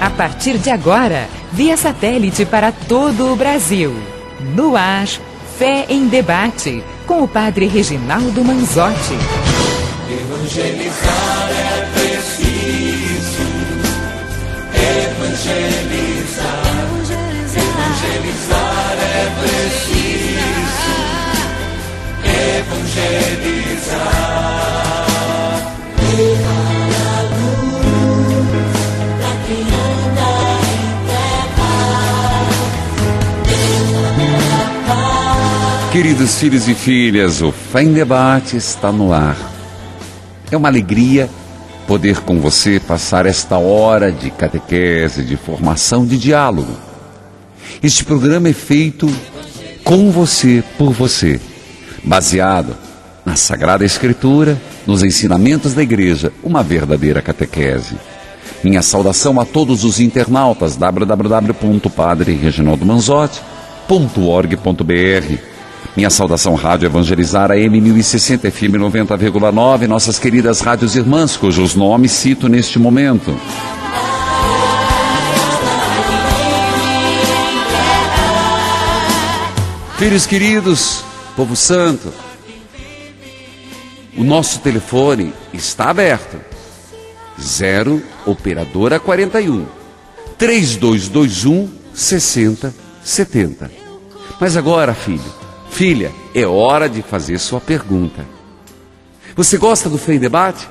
A partir de agora, via satélite para todo o Brasil. No ar, Fé em Debate, com o padre Reginaldo Manzotti. Evangelizar é preciso. Evangelizar. Evangelizar é preciso. Evangelizar. Queridos filhos e filhas, o Fé em Debate está no ar. É uma alegria poder com você passar esta hora de catequese, de formação, de diálogo. Este programa é feito com você, por você, baseado na Sagrada Escritura, nos ensinamentos da Igreja, uma verdadeira catequese. Minha saudação a todos os internautas, www.padrereginaldomanzotti.org.br. Minha saudação rádio Evangelizar AM 1060 FM 90,9, nossas queridas rádios irmãs, cujos nomes cito neste momento. Filhos queridos, povo santo, o nosso telefone está aberto. 0 operadora 41 3221 6070. Mas agora, filha, é hora de fazer sua pergunta. Você gosta do Fé em Debate?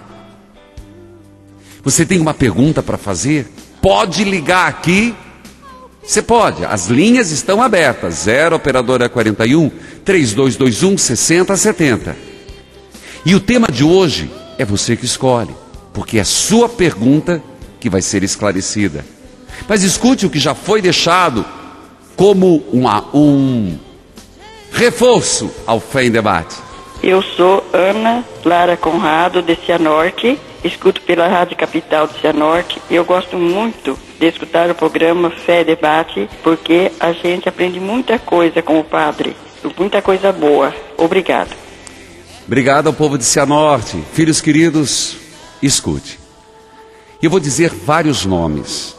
Você tem uma pergunta para fazer? Pode ligar aqui. Você pode, as linhas estão abertas. 0 operadora 41 3221 6070. E o tema de hoje é você que escolhe, porque é a sua pergunta que vai ser esclarecida. Mas escute o que já foi deixado como um reforço ao Fé em Debate. Eu sou Ana Clara Conrado, de Cianorte, escuto pela Rádio Capital de Cianorte. Eu gosto muito de escutar o programa Fé em Debate, porque a gente aprende muita coisa com o padre, muita coisa boa. Obrigado. Obrigado ao povo de Cianorte. Filhos queridos, escute. Eu vou dizer vários nomes.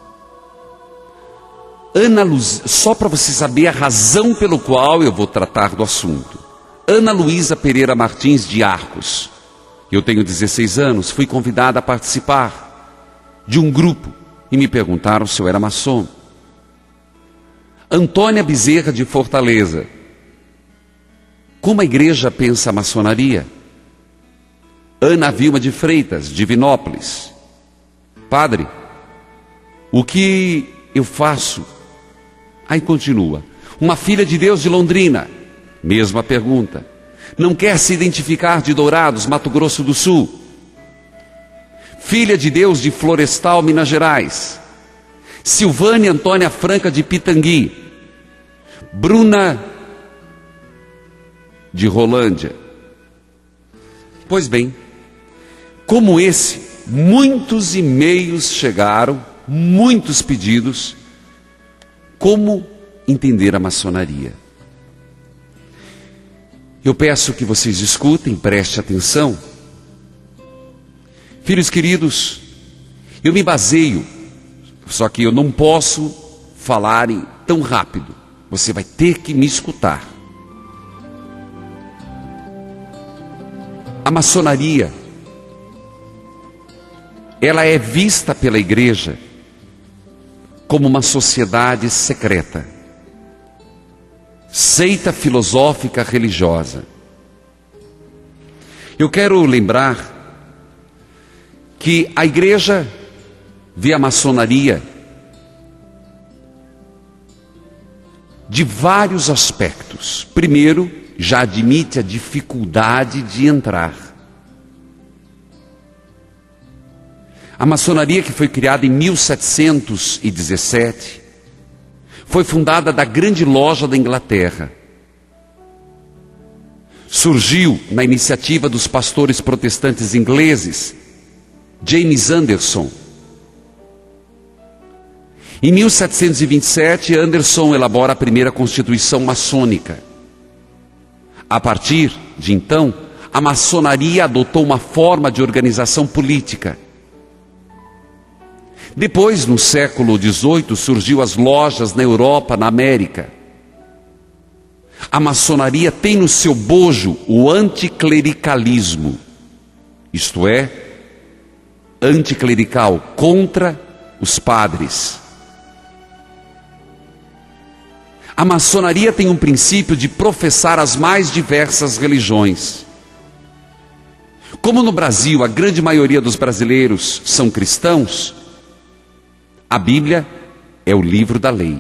Ana Luz, só para você saber a razão pelo qual eu vou tratar do assunto. Ana Luísa Pereira Martins de Arcos. Eu tenho 16 anos, fui convidada a participar de um grupo e me perguntaram se eu era maçom. Antônia Bezerra de Fortaleza. Como a igreja pensa a maçonaria? Ana Vilma de Freitas, de Divinópolis. Padre, o que eu faço? Aí continua. Uma filha de Deus de Londrina. Mesma pergunta. Não quer se identificar de Dourados, Mato Grosso do Sul. Filha de Deus de Florestal, Minas Gerais. Silvânia Antônia Franca de Pitangui. Bruna de Rolândia. Pois bem, como esse, muitos e-mails chegaram, muitos pedidos. Como entender a maçonaria? Eu peço que vocês escutem, prestem atenção. Filhos queridos, eu me baseio, só que eu não posso falar tão rápido. Você vai ter que me escutar. A maçonaria, ela é vista pela igreja como uma sociedade secreta, seita filosófica religiosa. Eu quero lembrar que a igreja vê a maçonaria de vários aspectos. Primeiro, já admite a dificuldade de entrar. A maçonaria, que foi criada em 1717, foi fundada da Grande Loja da Inglaterra. Surgiu na iniciativa dos pastores protestantes ingleses, James Anderson. Em 1727, Anderson elabora a primeira Constituição maçônica. A partir de então, a maçonaria adotou uma forma de organização política. Depois, no século XVIII, surgiu as lojas na Europa, na América. A maçonaria tem no seu bojo o anticlericalismo, isto é, anticlerical, contra os padres. A maçonaria tem um princípio de professar as mais diversas religiões. Como no Brasil a grande maioria dos brasileiros são cristãos, a Bíblia é o livro da lei.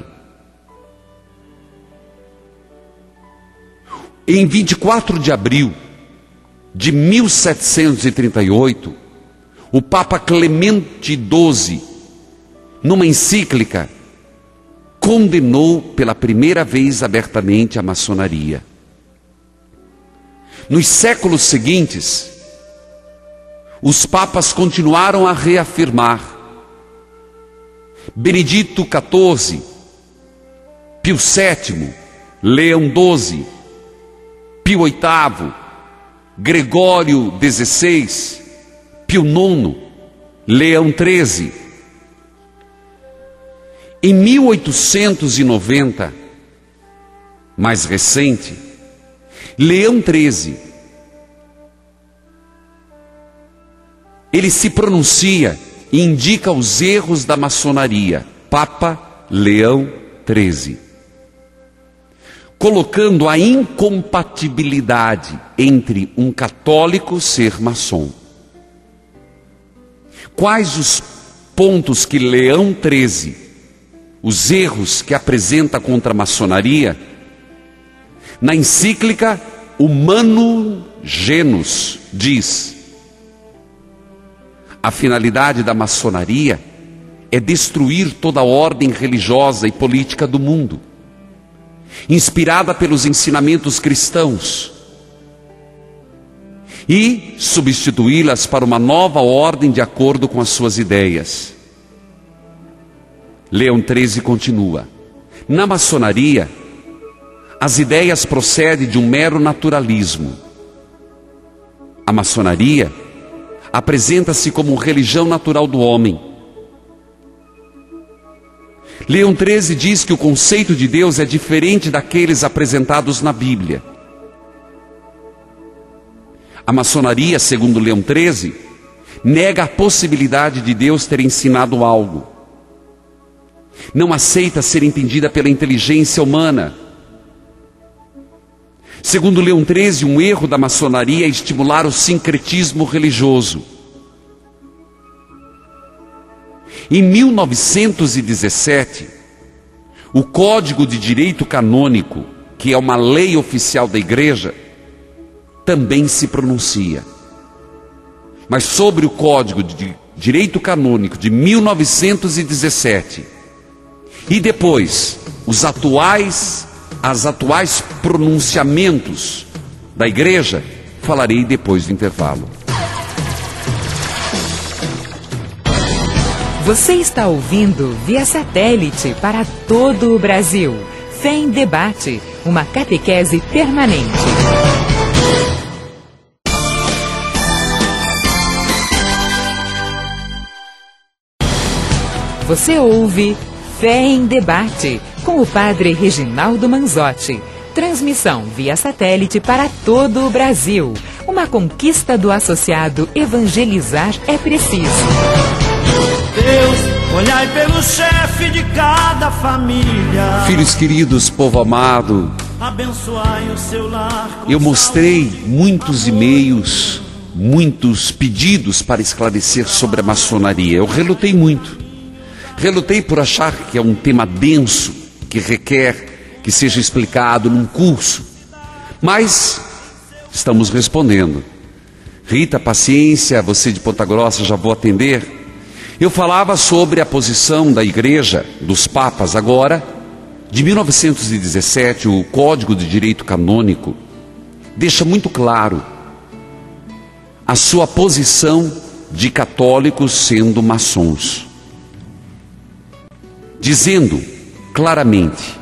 Em 24 de abril de 1738, o Papa Clemente XII, numa encíclica, condenou pela primeira vez abertamente a maçonaria. Nos séculos seguintes, os papas continuaram a reafirmar. Benedito XIV, Pio VII, Leão XII, Pio VIII, Gregório XVI, Pio IX, Leão XIII. Em 1890, mais recente, Leão XIII, ele se pronuncia e indica os erros da maçonaria, Papa Leão XIII, colocando a incompatibilidade entre um católico ser maçom. Quais os pontos que Leão XIII, os erros que apresenta contra a maçonaria? Na encíclica Humanum Genus diz: a finalidade da maçonaria é destruir toda a ordem religiosa e política do mundo, inspirada pelos ensinamentos cristãos, e substituí-las para uma nova ordem de acordo com as suas ideias. Leão XIII continua: na maçonaria, as ideias procedem de um mero naturalismo. A maçonaria apresenta-se como religião natural do homem. Leão XIII diz que o conceito de Deus é diferente daqueles apresentados na Bíblia. A maçonaria, segundo Leão XIII, nega a possibilidade de Deus ter ensinado algo. Não aceita ser entendida pela inteligência humana. Segundo Leão XIII, um erro da maçonaria é estimular o sincretismo religioso. Em 1917, o Código de Direito Canônico, que é uma lei oficial da Igreja, também se pronuncia. Mas sobre o Código de Direito Canônico de 1917 e depois os atuais pronunciamentos da Igreja, falarei depois do intervalo. Você está ouvindo via satélite para todo o Brasil. Fé em Debate, uma catequese permanente. Você ouve Fé em Debate, com o Padre Reginaldo Manzotti. Transmissão via satélite para todo o Brasil. Uma conquista do associado Evangelizar é Preciso. Deus, olhai pelo chefe de cada família. Filhos queridos, povo amado, Abençoai o seu lar. eu mostrei muitos e-mails, muitos pedidos para esclarecer sobre a maçonaria. Eu relutei muito. Relutei por achar que é um tema denso, que requer que seja explicado num curso. Mas estamos respondendo. Rita, paciência, você de Ponta Grossa, já vou atender. Eu falava sobre a posição da Igreja, dos papas. Agora, de 1917, o Código de Direito Canônico deixa muito claro a sua posição de católicos sendo maçons, dizendo claramente: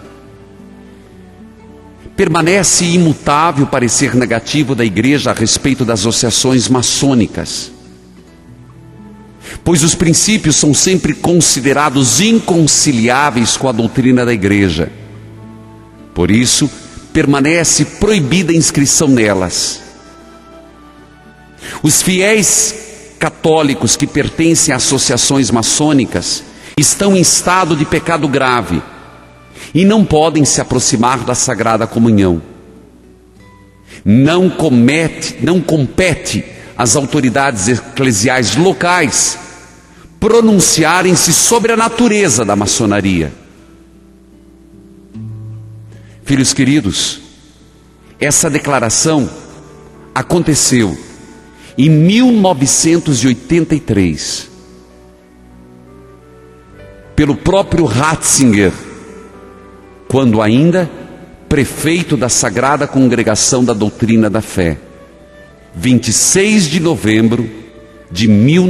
permanece imutável o parecer negativo da Igreja a respeito das associações maçônicas. pois os princípios são sempre considerados inconciliáveis com a doutrina da igreja. Por isso, permanece proibida a inscrição nelas. Os fiéis católicos que pertencem a associações maçônicas estão em estado de pecado grave e não podem se aproximar da Sagrada Comunhão. Não compete às autoridades eclesiais locais pronunciarem-se sobre a natureza da maçonaria. Filhos queridos, essa declaração aconteceu em 1983, pelo próprio Ratzinger, quando ainda prefeito da Sagrada Congregação da Doutrina da Fé, 26 de novembro de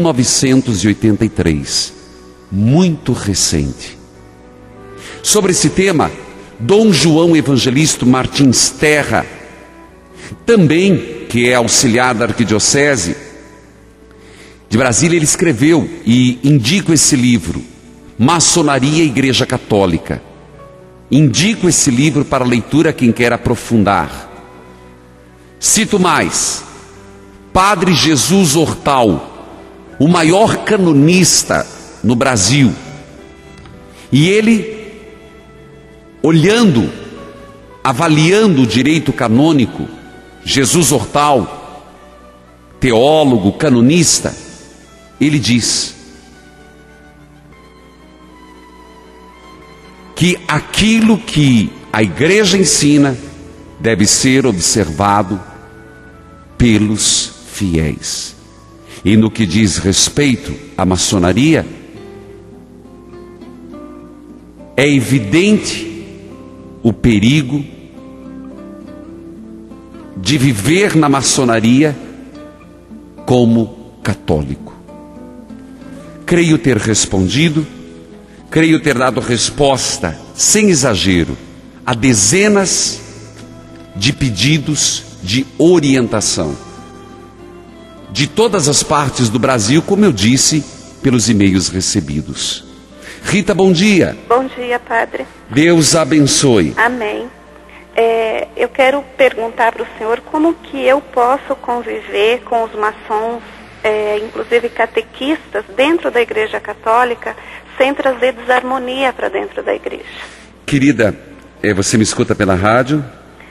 1983, muito recente. Sobre esse tema, Dom João Evangelista Martins Terra, também, que é auxiliar da Arquidiocese de Brasília, ele escreveu, e indico esse livro, Maçonaria e Igreja Católica. Indico esse livro para leitura a quem quer aprofundar. Cito mais, Padre Jesus Hortal, o maior canonista no Brasil, e ele, olhando, avaliando o direito canônico, Jesus Hortal, teólogo, canonista, ele diz que aquilo que a igreja ensina deve ser observado pelos fiéis. E no que diz respeito à maçonaria, é evidente o perigo de viver na maçonaria como católico. Creio ter respondido, creio ter dado resposta, sem exagero, a dezenas de pedidos de orientação de todas as partes do Brasil, como eu disse, pelos e-mails recebidos. Rita, bom dia. Bom dia, padre. Deus abençoe. Amém. Eu quero perguntar para o senhor como que eu posso conviver com os maçons, inclusive catequistas, dentro da Igreja Católica, sem trazer desarmonia para dentro da igreja. Querida, você me escuta pela rádio?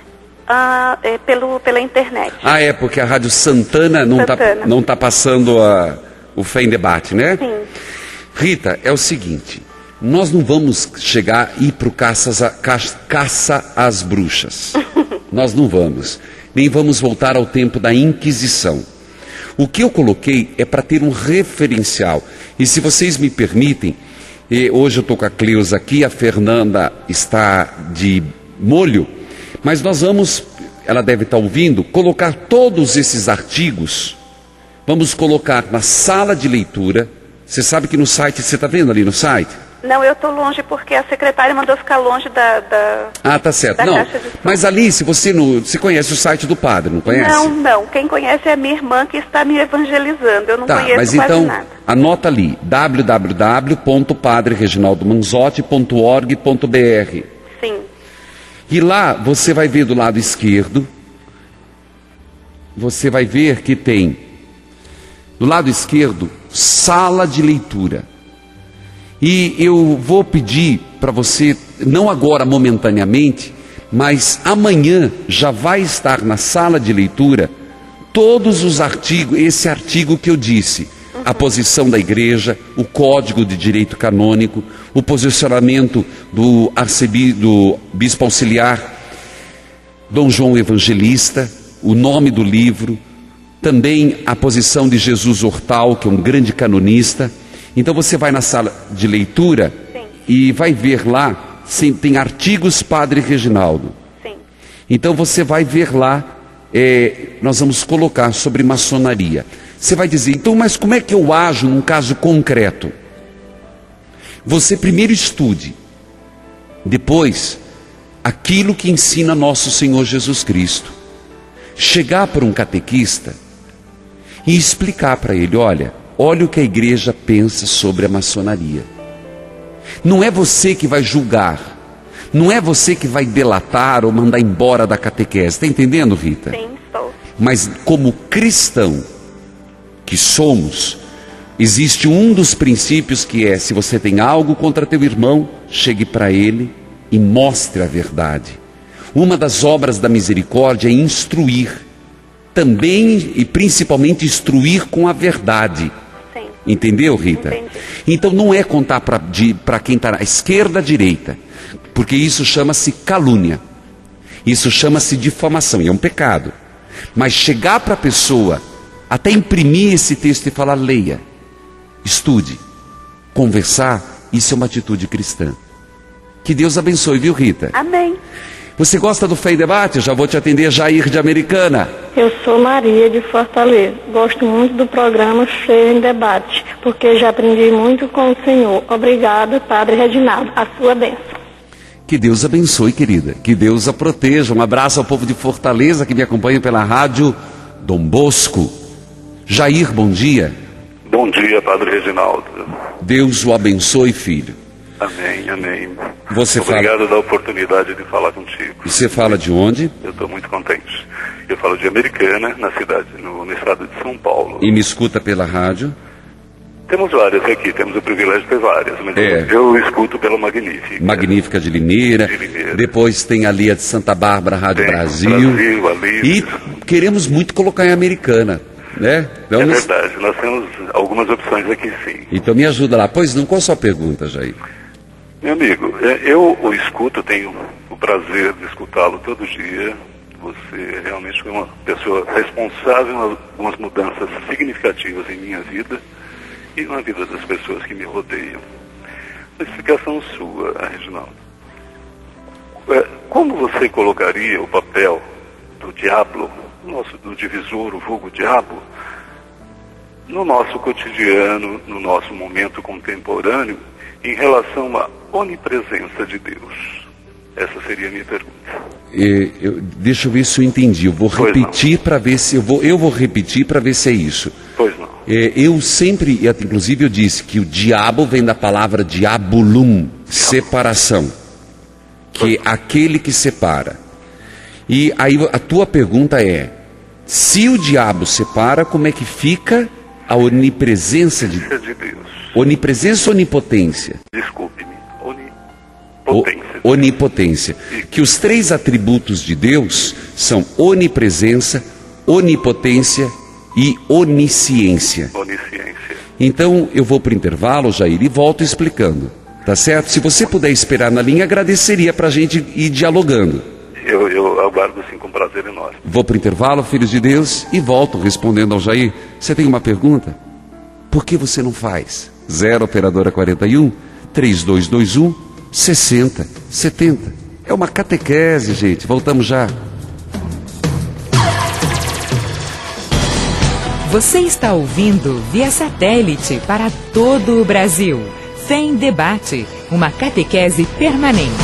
Pela internet. Porque a Rádio Santana não está passando o Fé em Debate, né? Sim. Rita, é o seguinte, nós não vamos chegar e ir para o caça às bruxas. Nós não vamos. Nem vamos voltar ao tempo da Inquisição. O que eu coloquei é para ter um referencial. E se vocês me permitem, hoje eu estou com a Cleusa aqui, a Fernanda está de molho, mas nós vamos, ela deve estar ouvindo, colocar todos esses artigos, vamos colocar na sala de leitura. Você sabe que no site, você está vendo ali no site? Não, eu estou longe porque a secretária mandou ficar longe da tá certo. Não, mas ali, se você você conhece o site do padre, não conhece? Não. Quem conhece é a minha irmã que está me evangelizando. Eu não conheço mas quase então, nada. Anota ali, www.padrereginaldomanzotti.org.br. Sim. E lá você vai ver do lado esquerdo, você vai ver que tem, do lado esquerdo, sala de leitura. E eu vou pedir para você, não agora momentaneamente, mas amanhã já vai estar na sala de leitura todos os artigos, esse artigo que eu disse, a posição da igreja, o código de direito canônico, o posicionamento do bispo auxiliar Dom João Evangelista, o nome do livro, também a posição de Jesus Hortal, que é um grande canonista. Então você vai na sala de leitura. Sim. E vai ver lá, tem artigos Padre Reginaldo. Sim. Então você vai ver lá, nós vamos colocar sobre maçonaria. Você vai dizer, então, mas como é que eu ajo num caso concreto? Você primeiro estude, depois, aquilo que ensina nosso Senhor Jesus Cristo. Chegar para um catequista e explicar para ele, olha, olha o que a igreja pensa sobre a maçonaria. Não é você que vai julgar, não é você que vai delatar ou mandar embora da catequese. Está entendendo, Rita? Sim, estou. Mas como cristão que somos, existe um dos princípios que é: se você tem algo contra teu irmão, chegue para ele e mostre a verdade. Uma das obras da misericórdia é instruir, também e principalmente instruir com a verdade. Sim. Entendeu, Rita? Entendi. Então não é contar para quem está à esquerda, à direita, porque isso chama-se calúnia, isso chama-se difamação, e é um pecado. Mas chegar para a pessoa, até imprimir esse texto e falar: leia, estude, conversar, isso é uma atitude cristã. Que Deus abençoe, viu, Rita? Amém. Você gosta do Fé em Debate? Eu já vou te atender, Jair de Americana. Eu sou Maria de Fortaleza. Gosto muito do programa Fé em Debate, porque já aprendi muito com o Senhor. Obrigada, Padre Reginaldo. A sua bênção. Que Deus abençoe, querida. Que Deus a proteja. Um abraço ao povo de Fortaleza que me acompanha pela rádio Dom Bosco. Jair, bom dia. Bom dia, Padre Reginaldo. Deus o abençoe, filho. Amém, amém. Obrigado da oportunidade de falar contigo. Você fala de onde? Eu estou muito contente. Eu falo de Americana, na cidade, no estado de São Paulo. E me escuta pela rádio? Temos várias aqui, temos o privilégio de ter várias, mas eu escuto pela Magnífica. Magnífica de Limeira. Depois tem ali a de Santa Bárbara, Rádio Brasil. E queremos muito colocar em Americana, né? Então, é verdade, nós temos algumas opções aqui, sim. Então me ajuda lá. Pois não, qual a sua pergunta, Jair? Meu amigo, eu o escuto, tenho o prazer de escutá-lo todo dia. Você realmente foi uma pessoa responsável em algumas mudanças significativas em minha vida e na vida das pessoas que me rodeiam. Uma explicação sua, Reginaldo. Como você colocaria o papel do diabo, do divisor, o vulgo diabo, no nosso cotidiano, no nosso momento contemporâneo, em relação à onipresença de Deus? Essa seria a minha pergunta. Deixa eu ver se eu entendi. Eu vou repetir para ver se eu vou repetir para ver se é isso. Pois não. Eu sempre, inclusive eu disse que o diabo vem da palavra diabolum, separação, que é aquele que separa. E aí a tua pergunta é: se o diabo separa, como é que fica a onipresença de Deus? Onipresença ou onipotência? Desculpe-me. Onipotência. Onipotência. Que os três atributos de Deus são onipresença, onipotência e onisciência. Onisciência. Então eu vou para o intervalo, Jair, e volto explicando. Tá certo? Se você puder esperar na linha, agradeceria para a gente ir dialogando. Eu aguardo sim com prazer enorme. Vou para o intervalo, filhos de Deus, e volto respondendo ao Jair. Você tem uma pergunta? Por que você não faz? 0 operadora 41 3221 6070. É uma catequese, gente. Voltamos já. Você está ouvindo via satélite para todo o Brasil. Fé em Debate, uma catequese permanente.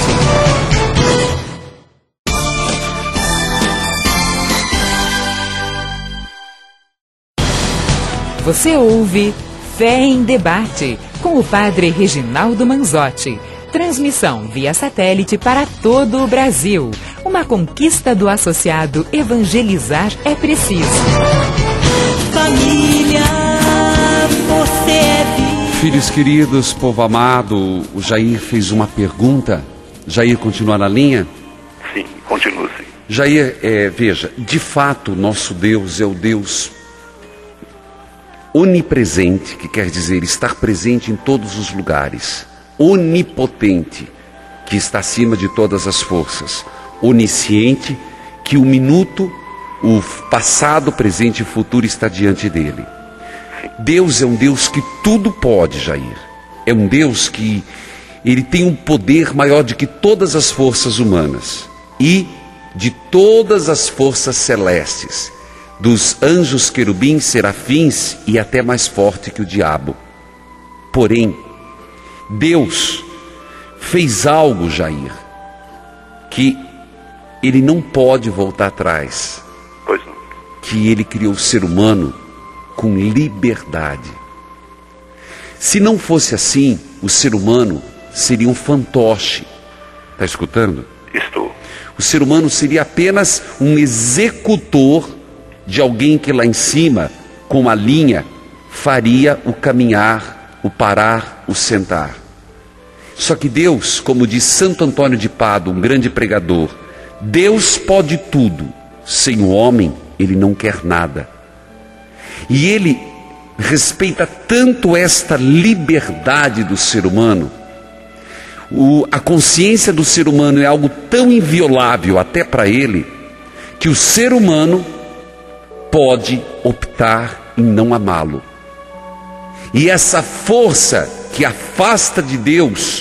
Você ouve Fé em Debate, com o Padre Reginaldo Manzotti. Transmissão via satélite para todo o Brasil. Uma conquista do associado Evangelizar é Preciso. Família, você é vida. Filhos queridos, povo amado, o Jair fez uma pergunta. Jair, continua na linha? Sim, continua sim. Jair, veja, de fato, nosso Deus é o Deus onipresente, que quer dizer estar presente em todos os lugares. Onipotente, que está acima de todas as forças. Onisciente, que o minuto, o passado, presente e futuro está diante dele. Deus é um Deus que tudo pode, Jair. É um Deus que ele tem um poder maior do que todas as forças humanas e de todas as forças celestes, dos anjos, querubins, serafins e até mais forte que o diabo. Porém, Deus fez algo, Jair, que ele não pode voltar atrás. Pois não. Que ele criou o ser humano com liberdade. Se não fosse assim, o ser humano seria um fantoche. Está escutando? Estou. O ser humano seria apenas um executor de alguém que lá em cima, com a linha, faria o caminhar, o parar, o sentar. Só que Deus, como diz Santo Antônio de Pádua, um grande pregador, Deus pode tudo, sem o homem ele não quer nada. E ele respeita tanto esta liberdade do ser humano, a consciência do ser humano é algo tão inviolável até para ele, que o ser humano pode optar em não amá-lo. E essa força que afasta de Deus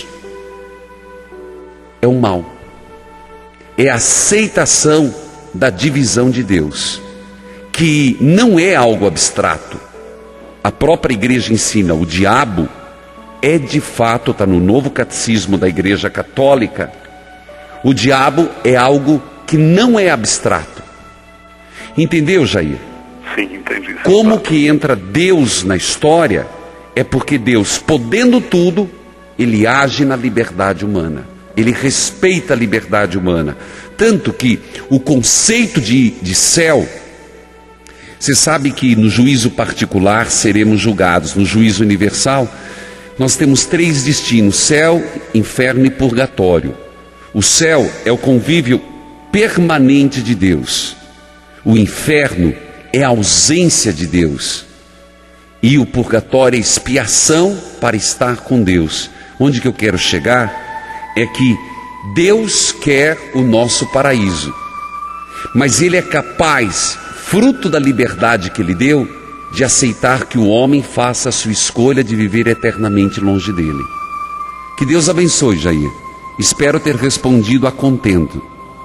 é o mal, é a aceitação da divisão de Deus, que não é algo abstrato. A própria igreja ensina, o diabo é de fato, está no novo catecismo da Igreja Católica, o diabo é algo que não é abstrato. Entendeu, Jair? Sim, entendi. Como que entra Deus na história? É porque Deus, podendo tudo, ele age na liberdade humana, ele respeita a liberdade humana. Tanto que o conceito de céu, você sabe que no juízo particular seremos julgados, no juízo universal nós temos 3 destinos: céu, inferno e purgatório. O céu é o convívio permanente de Deus, o inferno é a ausência de Deus, e o purgatório é expiação para estar com Deus. Onde que eu quero chegar é que Deus quer o nosso paraíso, mas Ele é capaz, fruto da liberdade que Ele deu, de aceitar que o homem faça a sua escolha de viver eternamente longe dele. Que Deus abençoe, Jair. Espero ter respondido a contento.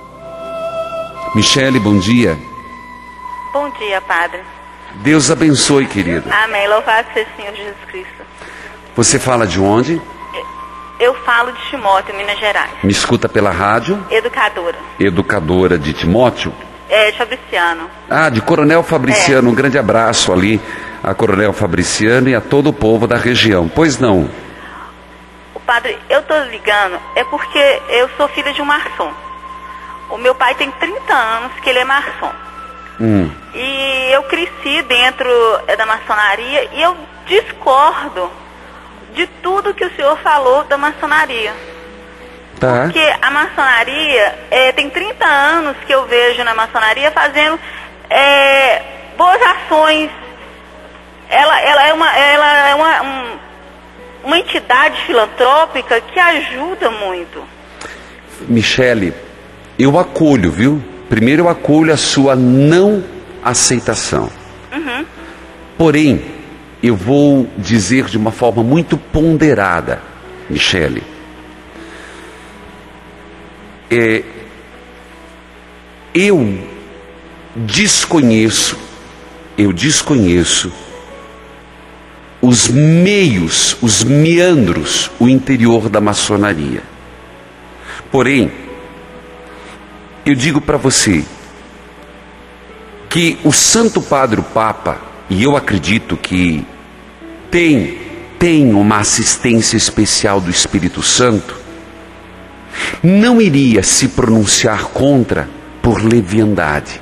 Michele, bom dia. Bom dia, Padre. Deus abençoe, querida. Amém. Louvado seja o Senhor Jesus Cristo. Você fala de onde? Eu falo de Timóteo, Minas Gerais. Me escuta pela rádio? Educadora. Educadora de Timóteo? É, Fabriciano. Ah, de Coronel Fabriciano. Um grande abraço ali a Coronel Fabriciano e a todo o povo da região. Pois não? O padre, eu estou ligando, é porque eu sou filha de um maçom. O meu pai tem 30 anos que ele é maçom. E eu cresci dentro da maçonaria e eu discordo de tudo que o senhor falou da maçonaria. Tá. Porque a maçonaria, tem 30 anos que eu vejo na maçonaria fazendo boas ações. Ela é uma entidade filantrópica que ajuda muito. Michele, eu acolho, viu? Primeiro eu acolho a sua não aceitação. Porém, eu vou dizer de uma forma muito ponderada, Michele. Eu desconheço os meios, os meandros, o interior da maçonaria. Porém, eu digo para você que o Santo Padre o Papa, e eu acredito que tem uma assistência especial do Espírito Santo, não iria se pronunciar contra por leviandade.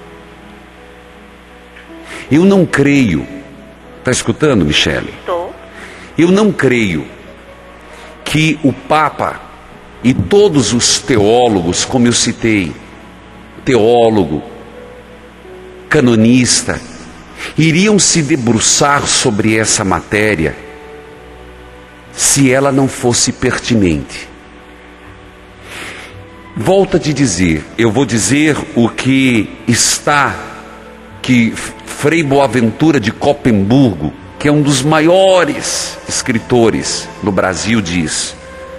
Eu não creio, está escutando, Michele? Estou. Eu não creio que o Papa e todos os teólogos, como eu citei, teólogo, canonista, iriam se debruçar sobre essa matéria se ela não fosse pertinente. Volto a te dizer, eu vou dizer o que Frei Boaventura de Copemburgo, que é um dos maiores escritores do Brasil, diz.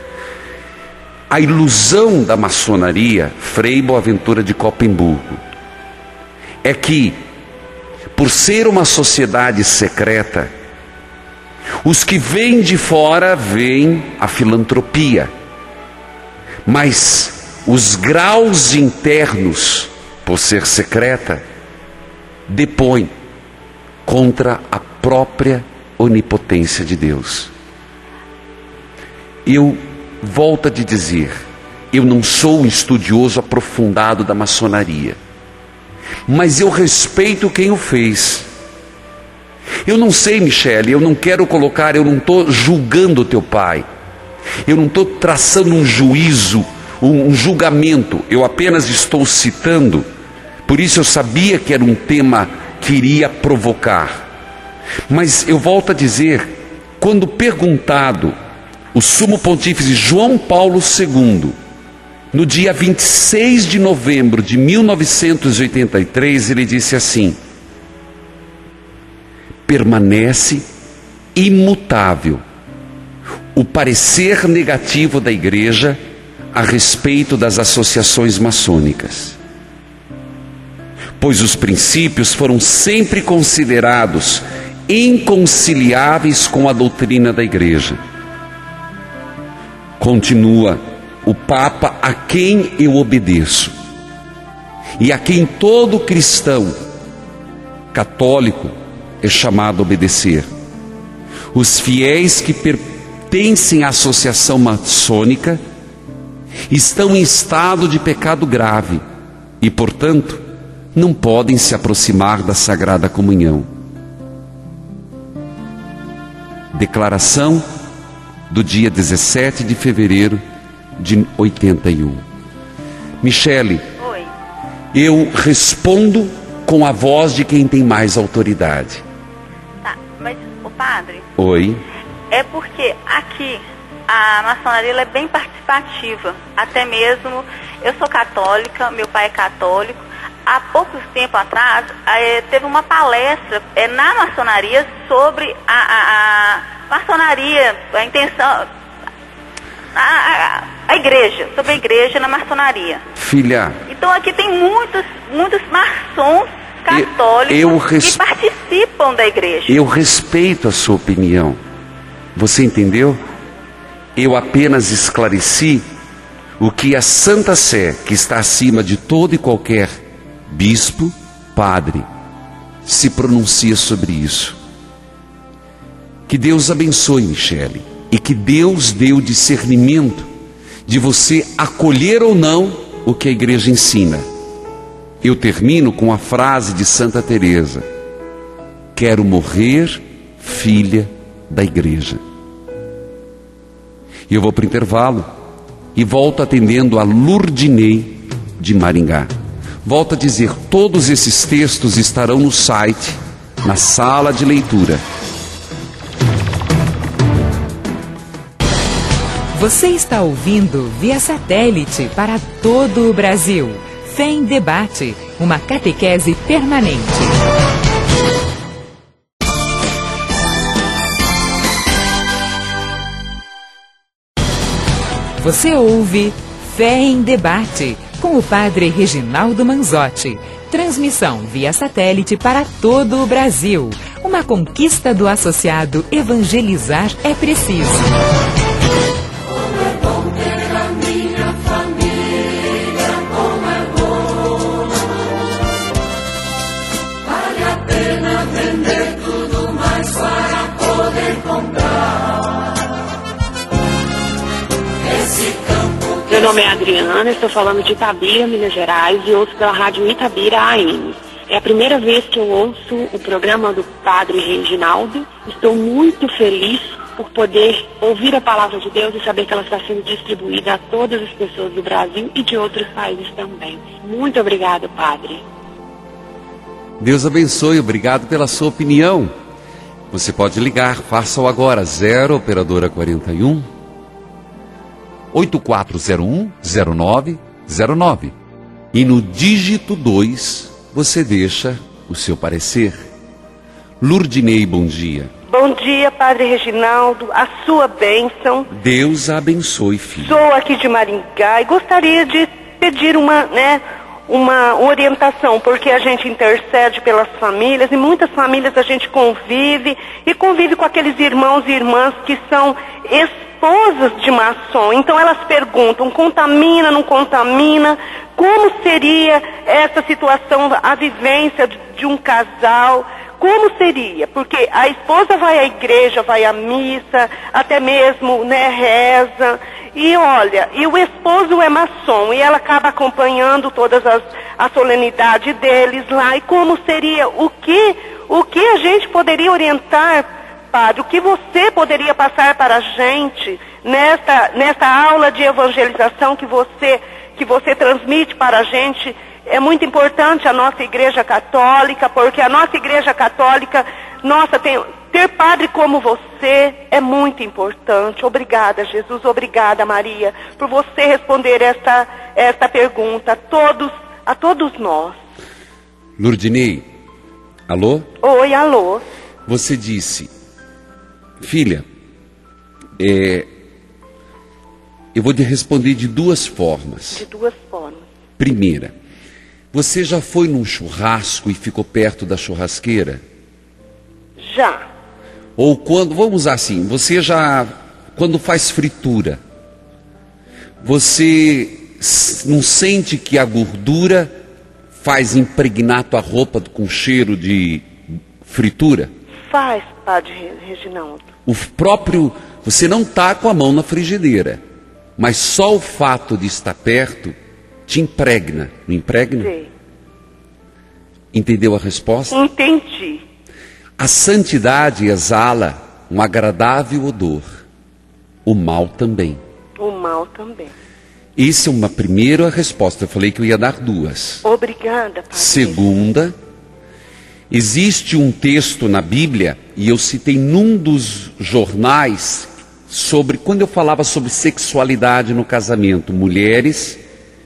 A ilusão da maçonaria, Frei Boaventura de Copemburgo, é que, por ser uma sociedade secreta, os que vêm de fora veem a filantropia, mas os graus internos, por ser secreta, depõem contra a própria onipotência de Deus. Eu volto a te dizer, eu não sou um estudioso aprofundado da maçonaria, mas eu respeito quem o fez. Eu não sei, Michele, eu não quero colocar, eu não estou julgando o teu pai, eu não estou traçando um juízo, um julgamento, eu apenas estou citando. Por isso eu sabia que era um tema que iria provocar. Mas eu volto a dizer, quando perguntado, o Sumo Pontífice João Paulo II, no dia 26 de novembro de 1983, ele disse assim: permanece imutável o parecer negativo da Igreja a respeito das associações maçônicas, pois os princípios foram sempre considerados inconciliáveis com a doutrina da Igreja. Continua o Papa, a quem eu obedeço e a quem todo cristão católico é chamado a obedecer. Os fiéis que pertencem à associação maçônica estão em estado de pecado grave e, portanto, não podem se aproximar da Sagrada Comunhão. Declaração do dia 17 de fevereiro de 81. Michele, Oi. eu respondo com a voz de quem tem mais autoridade. Tá, mas o padre, Oi. é porque aqui a maçonaria ela é bem participativa. Até mesmo, eu sou católica, meu pai é católico. Há pouco tempo atrás, teve uma palestra na maçonaria sobre a maçonaria, a intenção, a igreja, sobre a igreja na maçonaria. Filha, Então aqui tem muitos maçons católicos que participam da igreja. eu respeito a sua opinião. Você entendeu? Eu apenas esclareci o que a Santa Sé, que está acima de todo e qualquer bispo, padre, se pronuncia sobre isso. Que Deus abençoe, Michele, e que Deus dê o discernimento de você acolher ou não o que a igreja ensina. Eu termino com a frase de Santa Teresa: quero morrer filha da igreja. E eu vou para o intervalo e volto atendendo a Lurdinei de Maringá. Volto a dizer, todos esses textos estarão no site, na sala de leitura. Você está ouvindo via satélite para todo o Brasil. Fé em Debate, uma catequese permanente. Você ouve Fé em Debate, com o padre Reginaldo Manzotti. Transmissão via satélite para todo o Brasil. Uma conquista do associado Evangelizar é Preciso. Meu nome é Adriana, estou falando de Itabira, Minas Gerais, e ouço pela rádio Itabira AM. É a primeira vez que eu ouço o programa do Padre Reginaldo. Estou muito feliz por poder ouvir a palavra de Deus e saber que ela está sendo distribuída a todas as pessoas do Brasil e de outros países também. Muito obrigado, Padre. Deus abençoe, obrigado pela sua opinião. Você pode ligar, faça-o agora, 0 operadora 41 8401-0909. E no dígito 2, você deixa o seu parecer. Lurdinei, bom dia. Bom dia, Padre Reginaldo, a sua bênção. Deus a abençoe, filho. Sou aqui de Maringá e gostaria de pedir uma orientação, porque a gente intercede pelas famílias, e muitas famílias a gente convive com aqueles irmãos e irmãs que são esposas de maçom. Então elas perguntam, contamina, não contamina? Como seria essa situação, a vivência de um casal como seria? Porque a esposa vai à igreja, vai à missa, até mesmo, né, reza. E olha, e o esposo é maçom, e ela acaba acompanhando todas a solenidade deles lá. E como seria? O que a gente poderia orientar, padre? O que você poderia passar para a gente nesta aula de evangelização que você transmite para a gente? É muito importante a nossa Igreja Católica, porque a nossa Igreja Católica, ter padre como você é muito importante. Obrigada, Jesus, obrigada, Maria, por você responder esta pergunta a todos nós. Lurdinei, alô? Oi, alô. Você disse, filha, eu vou te responder de duas formas. De duas formas. Primeira, você já foi num churrasco e ficou perto da churrasqueira? Já. Ou quando, vamos usar assim, quando faz fritura, você não sente que a gordura faz impregnar tua roupa com cheiro de fritura? Faz, padre Reginaldo. Você não está com a mão na frigideira, mas só o fato de estar perto te impregna, não impregna? Sim. Entendeu a resposta? Entendi. A santidade exala um agradável odor, o mal também. O mal também. Essa é uma primeira resposta, eu falei que eu ia dar duas. Obrigada, padre. Segunda, existe um texto na Bíblia, e eu citei num dos jornais, quando eu falava sobre sexualidade no casamento, mulheres,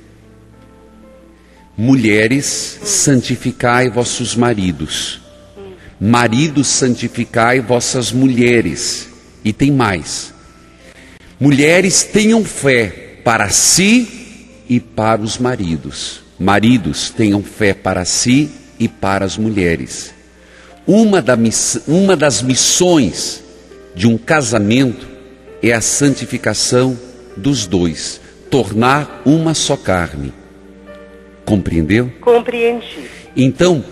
santificai vossos maridos. Maridos, santificai vossas mulheres. E tem mais. Mulheres, tenham fé para si e para os maridos. Maridos, tenham fé para si e para as mulheres. Uma das missões de um casamento é a santificação dos dois. Tornar uma só carne. Compreendeu? Compreendi. Então,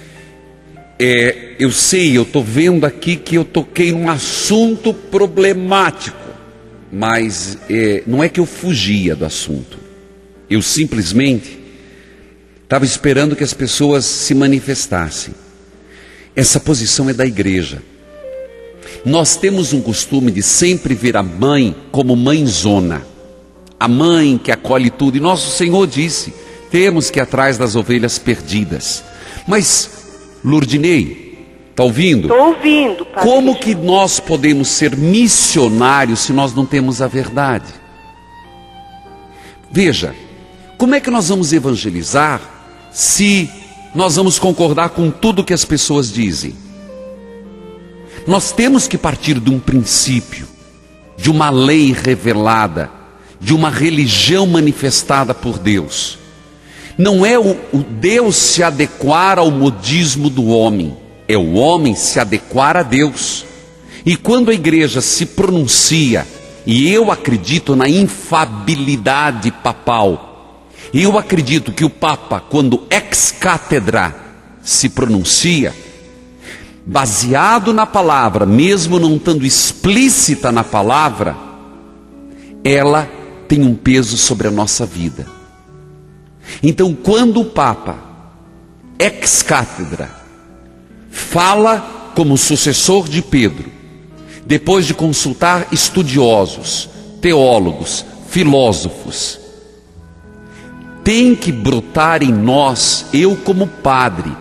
eu estou vendo aqui que eu toquei num assunto problemático, mas não é que eu fugia do assunto. Eu simplesmente estava esperando que as pessoas se manifestassem. Essa posição é da igreja. Nós temos um costume de sempre ver a mãe como mãezona, a mãe que acolhe tudo, e nosso Senhor disse: temos que ir atrás das ovelhas perdidas. Mas, Lurdinei, está ouvindo? Estou ouvindo, padre. Como que nós podemos ser missionários se nós não temos a verdade? Veja, como é que nós vamos evangelizar se nós vamos concordar com tudo que as pessoas dizem? Nós temos que partir de um princípio, de uma lei revelada, de uma religião manifestada por Deus. Não é o Deus se adequar ao modismo do homem, é o homem se adequar a Deus. E quando a igreja se pronuncia, e eu acredito na infabilidade papal, eu acredito que o Papa, quando ex cátedra se pronuncia, baseado na palavra, mesmo não estando explícita na palavra, ela tem um peso sobre a nossa vida. Então, quando o Papa, ex cátedra, fala como sucessor de Pedro, depois de consultar estudiosos, teólogos, filósofos, tem que brotar em nós, eu como padre,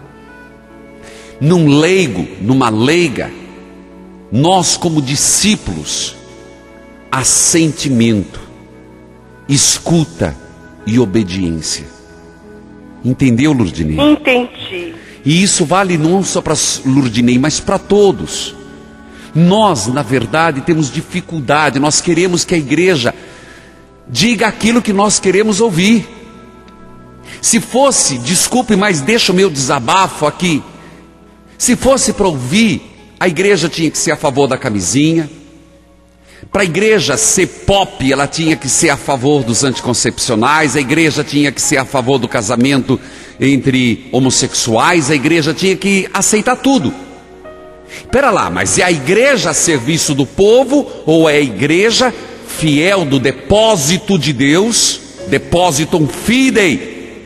num leigo, numa leiga, nós como discípulos, assentimento, escuta e obediência. Entendeu, Lurdinei? Entendi. E isso vale não só para Lurdinei, mas para todos. Nós, na verdade, temos dificuldade. Nós queremos que a igreja diga aquilo que nós queremos ouvir. Se fosse, desculpe, mas deixa o meu desabafo aqui. Se fosse para ouvir, a igreja tinha que ser a favor da camisinha, Para a igreja ser pop, ela tinha que ser a favor dos anticoncepcionais, a igreja tinha que ser a favor do casamento entre homossexuais, a igreja tinha que aceitar tudo. Espera lá, mas é a igreja a serviço do povo ou é a igreja fiel do depósito de Deus, depositum fidei,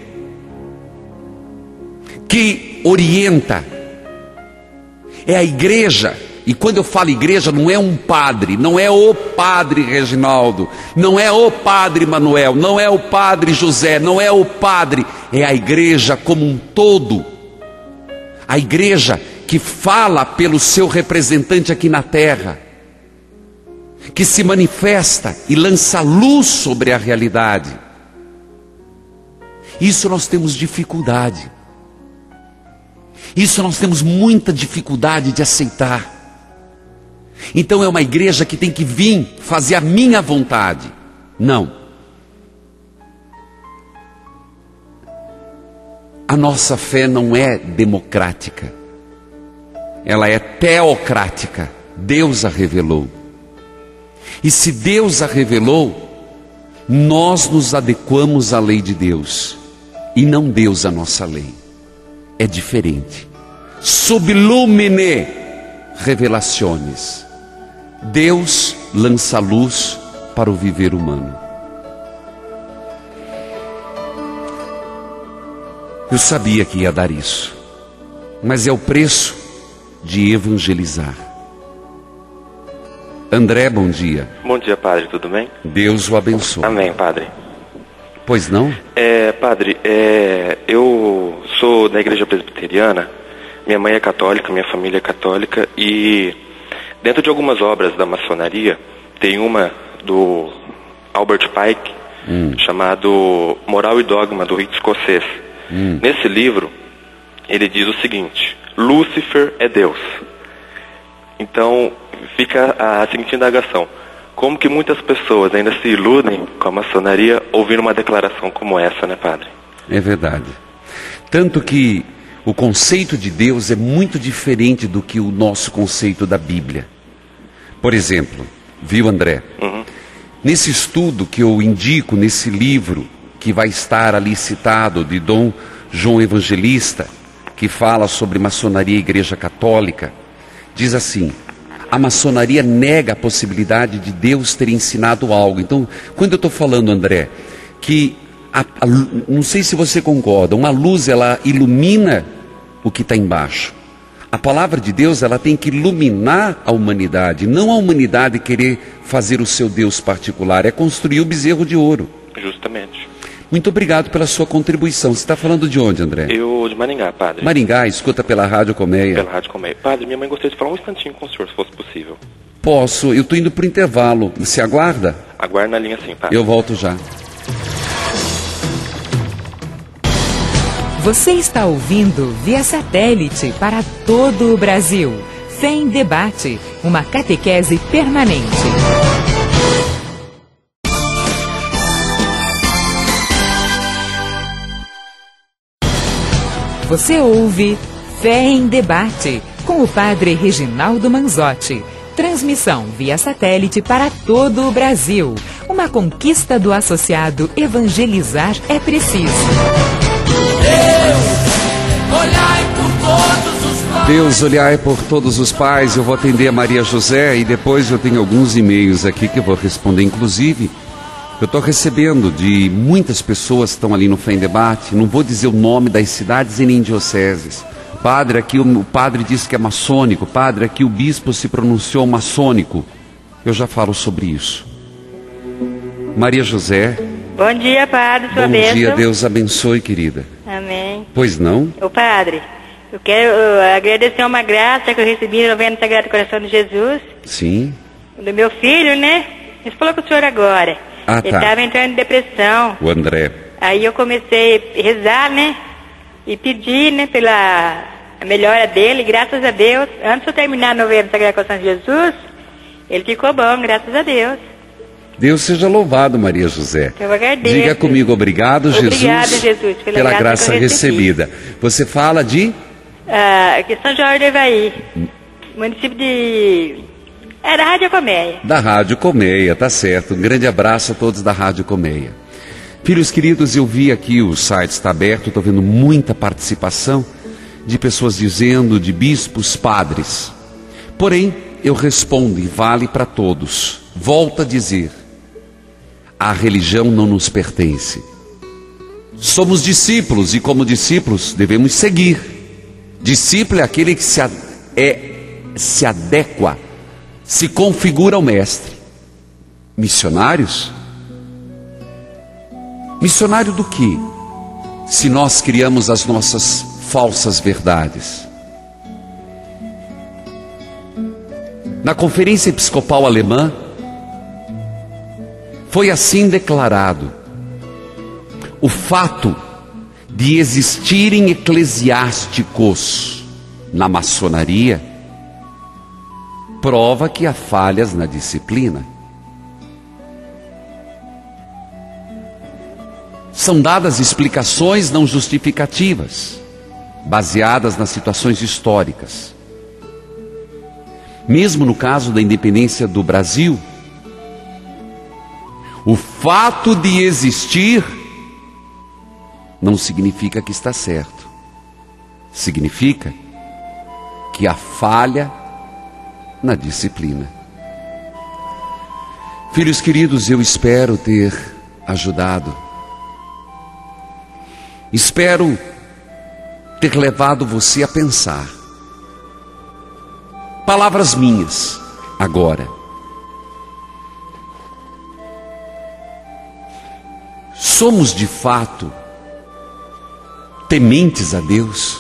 que orienta? É a igreja. E quando eu falo igreja, não é um padre, não é o padre Reginaldo, não é o padre Manuel, não é o padre José, não é o padre, é a igreja como um todo. A igreja que fala pelo seu representante aqui na terra, que se manifesta e lança luz sobre a realidade. Isso nós temos dificuldade. Isso nós temos muita dificuldade de aceitar. Então é uma igreja que tem que vir fazer a minha vontade. Não. A nossa fé não é democrática. Ela é teocrática. Deus a revelou. E se Deus a revelou, nós nos adequamos à lei de Deus. E não Deus à nossa lei. É diferente. Sublumine revelaciones. Deus lança luz para o viver humano. Eu sabia que ia dar isso, mas é o preço de evangelizar. André, bom dia. Bom dia, padre, tudo bem? Deus o abençoe. Amém, padre. Pois não? Padre, eu sou da igreja presbiteriana, minha mãe é católica, minha família é católica, e dentro de algumas obras da maçonaria, tem uma do Albert Pike, chamado Moral e Dogma do Rito Escocês. Nesse livro, ele diz o seguinte: Lúcifer é Deus. Então, fica a seguinte indagação: como que muitas pessoas ainda se iludem com a maçonaria ouvindo uma declaração como essa, né, padre? É verdade. Tanto que o conceito de Deus é muito diferente do que o nosso conceito da Bíblia. Por exemplo, viu, André? Nesse estudo que eu indico, nesse livro, que vai estar ali citado, de Dom João Evangelista, que fala sobre maçonaria e igreja católica, diz assim: a maçonaria nega a possibilidade de Deus ter ensinado algo. Então, quando eu estou falando, André, que, não sei se você concorda, uma luz ela ilumina o que está embaixo. A palavra de Deus ela tem que iluminar a humanidade, não a humanidade querer fazer o seu Deus particular, é construir o bezerro de ouro. Justamente. Muito obrigado pela sua contribuição. Você está falando de onde, André? Eu de Maringá, padre. Maringá, escuta pela Rádio Colmeia. Pela Rádio Colmeia. Padre, minha mãe gostaria de falar um instantinho com o senhor, se fosse possível. Posso, eu estou indo para o intervalo. Você aguarda? Aguarda na linha sim, padre. Eu volto já. Você está ouvindo via satélite para todo o Brasil. Fé em Debate, uma catequese permanente. Você ouve Fé em Debate, com o padre Reginaldo Manzotti. Transmissão via satélite para todo o Brasil. Uma conquista do associado Evangelizar é Preciso. Deus, olhai por todos os pais. Eu vou atender a Maria José e depois eu tenho alguns e-mails aqui que eu vou responder. Inclusive, eu estou recebendo de muitas pessoas que estão ali no Fé em Debate. Não vou dizer o nome das cidades e nem dioceses. Padre, aqui o padre disse que é maçônico. Padre, aqui o bispo se pronunciou maçônico. Eu já falo sobre isso. Maria José. Bom dia, padre. Sua bom bênção. Dia, Deus abençoe, querida. Amém. Pois não? Ô padre, eu quero agradecer uma graça que eu recebi no Novena Sagrado Coração de Jesus. Sim. Do meu filho, né? Ele falou com o senhor agora. Ah, tá. Ele estava entrando em depressão. O André. Aí eu comecei a rezar, né? E pedir, né, pela melhora dele, graças a Deus. Antes de eu terminar a Novena Sagrado Coração de Jesus, ele ficou bom, graças a Deus. Deus seja louvado, Maria José. Eu agradeço. Diga comigo, obrigado, Obrigada, Jesus, pela graça recebida. Você fala de? São Jorge do Ivaí, município de É da Rádio Colmeia. Da Rádio Colmeia, tá certo. Um grande abraço a todos da Rádio Colmeia. Filhos queridos, eu vi aqui, o site está aberto, estou vendo muita participação de pessoas dizendo, de bispos, padres. Porém, eu respondo e vale para todos. Volto a dizer, a religião não nos pertence. Somos discípulos e como discípulos devemos seguir. Discípulo é aquele que se adequa, se configura ao mestre. Missionários? Missionário do quê? Se nós criamos as nossas falsas verdades. Na Conferência Episcopal Alemã, foi assim declarado: o fato de existirem eclesiásticos na maçonaria prova que há falhas na disciplina. São dadas explicações não justificativas, baseadas nas situações históricas. Mesmo no caso da independência do Brasil, o fato de existir não significa que está certo. Significa que há falha na disciplina. Filhos queridos, eu espero ter ajudado. Espero ter levado você a pensar. Palavras minhas, agora. Somos de fato tementes a Deus?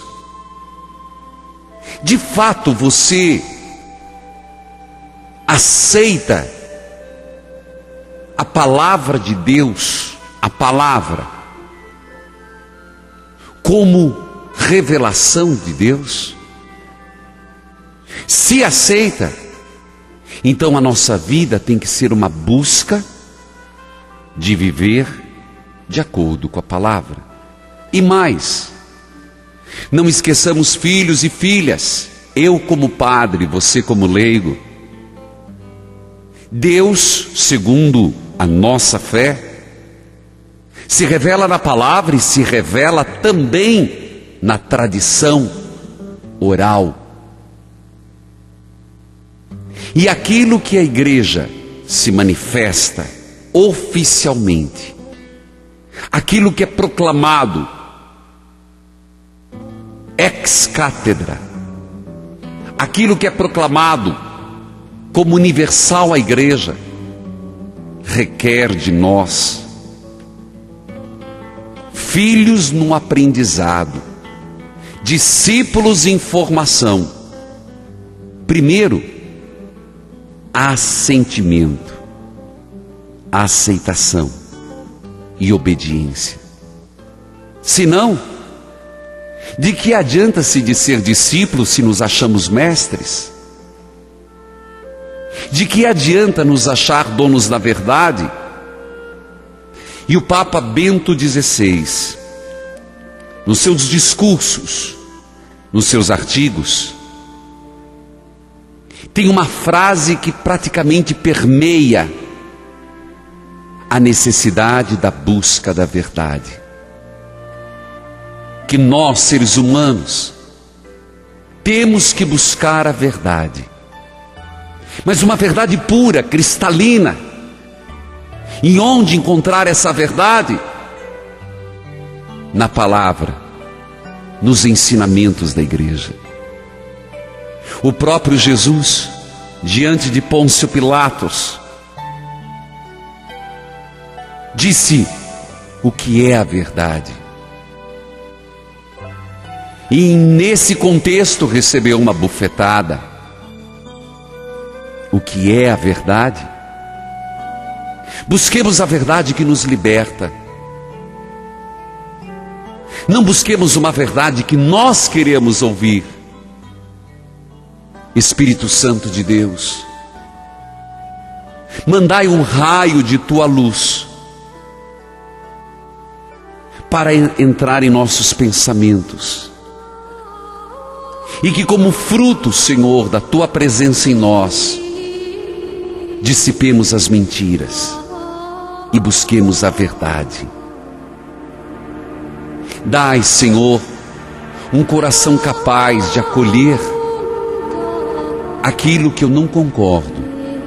De fato você aceita a palavra de Deus, a palavra, como revelação de Deus? Se aceita, então a nossa vida tem que ser uma busca de viver de acordo com a palavra. E mais, não esqueçamos, filhos e filhas, eu como padre, você como leigo, Deus, segundo a nossa fé, se revela na palavra e se revela também na tradição oral. E aquilo que a igreja se manifesta oficialmente, aquilo que é proclamado ex cátedra, aquilo que é proclamado como universal à igreja, requer de nós, filhos no aprendizado, discípulos em formação, primeiro, assentimento, aceitação e obediência. Senão, de que adianta-se de ser discípulos se nos achamos mestres? De que adianta nos achar donos da verdade? E o Papa Bento XVI, nos seus discursos, nos seus artigos, tem uma frase que praticamente permeia a necessidade da busca da verdade. Que nós, seres humanos, temos que buscar a verdade. Mas uma verdade pura, cristalina. E onde encontrar essa verdade? Na palavra, nos ensinamentos da igreja. O próprio Jesus, diante de Pôncio Pilatos, disse o que é a verdade. E nesse contexto recebeu uma bufetada. O que é a verdade? Busquemos a verdade que nos liberta. Não busquemos uma verdade que nós queremos ouvir. Espírito Santo de Deus, mandai um raio de tua luz para entrar em nossos pensamentos, e que como fruto, Senhor, da tua presença em nós, dissipemos as mentiras e busquemos a verdade. Dai, Senhor, um coração capaz de acolher aquilo que eu não concordo,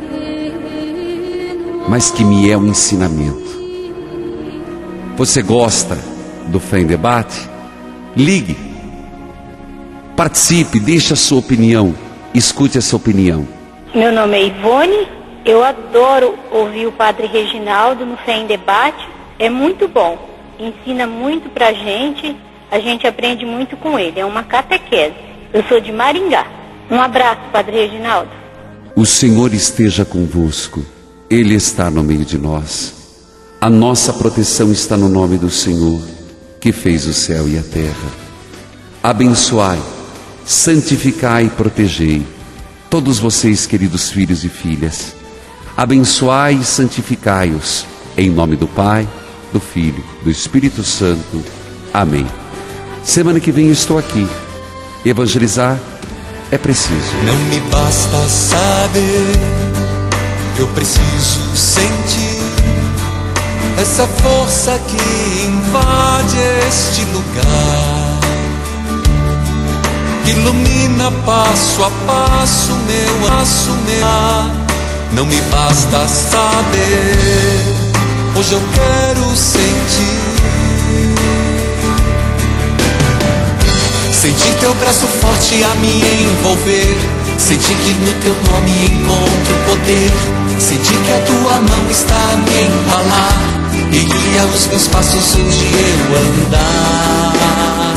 mas que me é um ensinamento. Você gosta do Fé em Debate? Ligue, participe, deixe a sua opinião, escute essa opinião. Meu nome é Ivone, eu adoro ouvir o Padre Reginaldo no Fé em Debate, é muito bom, ensina muito pra gente, a gente aprende muito com ele, é uma catequese. Eu sou de Maringá. Um abraço, Padre Reginaldo. O Senhor esteja convosco, Ele está no meio de nós. A nossa proteção está no nome do Senhor, que fez o céu e a terra. Abençoai, santificai e protegei todos vocês, queridos filhos e filhas. Abençoai e santificai-os, em nome do Pai, do Filho, do Espírito Santo. Amém. Semana que vem eu estou aqui. Evangelizar é preciso. Não me basta saber, eu preciso sentir essa força que invade este lugar, que ilumina passo a passo meu Não me basta saber, hoje eu quero sentir. Sentir teu braço forte a me envolver, sentir que no teu nome encontro poder, sentir que a tua mão está a me empalar e guia os meus passos onde eu andar.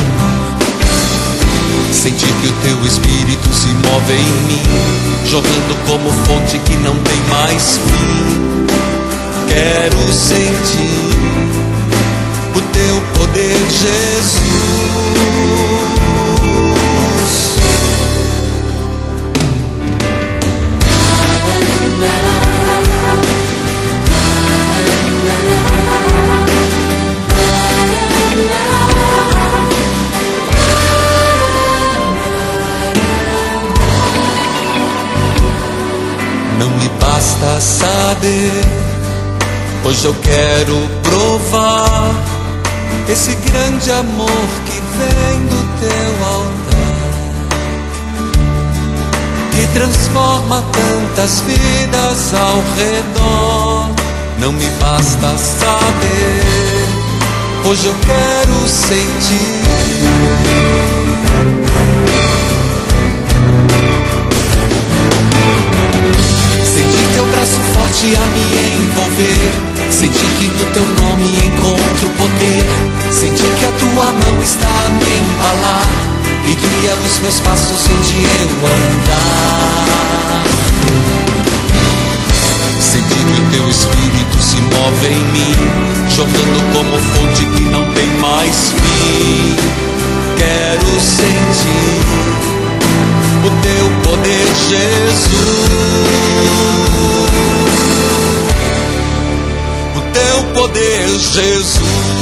Sentir que o teu espírito se move em mim, jorrando como fonte que não tem mais fim. Quero sentir o teu poder, Jesus. Não me basta saber, hoje eu quero provar esse grande amor que vem do teu altar, que transforma tantas vidas ao redor. Não me basta saber, hoje eu quero sentir. Sentir teu braço forte a me envolver, sentir que no teu nome encontro poder, sentir que a tua mão está a me embalar e guia os meus passos onde eu andar. Sentir que o teu espírito se move em mim, jorrando como fonte que não tem mais fim. Quero sentir o teu poder, Jesus. O teu poder, Jesus.